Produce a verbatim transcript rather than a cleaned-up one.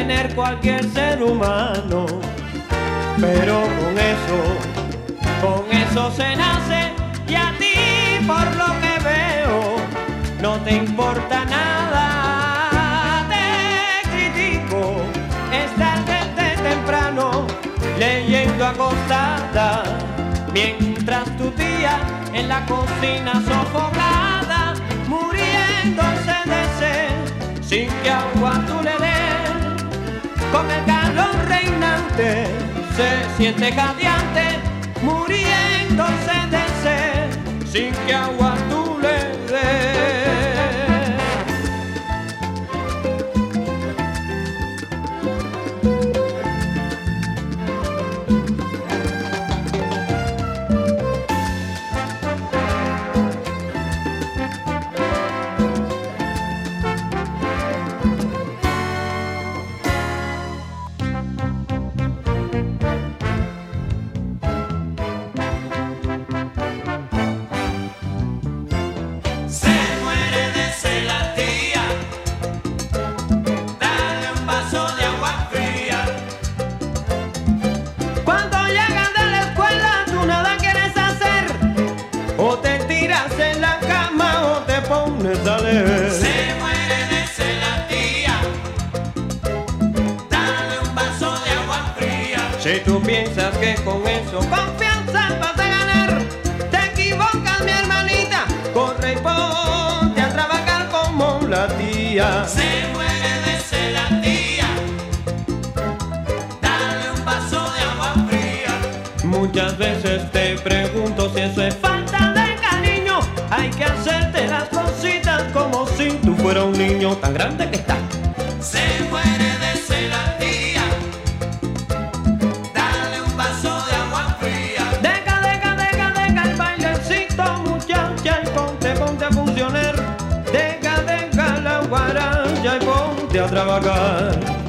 tener cualquier ser humano. Pero con eso, con eso se nace, y a ti por lo que veo no te importa nada. Te critico, estás desde temprano leyendo acostada, mientras tu tía en la cocina sofocada, muriéndose de sed, sin que agua tú le des. Con el calor reinante se siente jadeante, muriéndose de sed, sin que agua tú le des. En la cama o te pones a leer. Se muere de sed la tía, dale un vaso de agua fría. Si tú piensas que con eso confianza vas a ganar, te equivocas, mi hermanita. Corre y ponte a trabajar como la tía. Se muere de sed la tía, dale un vaso de agua fría. Muchas veces te pregunto si eso es falta de cariño. Hay que hacerte las cositas como si tú fueras un niño tan grande que está. Se muere de sed la tía, dale un vaso de agua fría. Deja, deja, deja, deja el bailecito, muchacha, y ponte, ponte a funcionar. Deja, deja la guaracha y ponte a trabajar.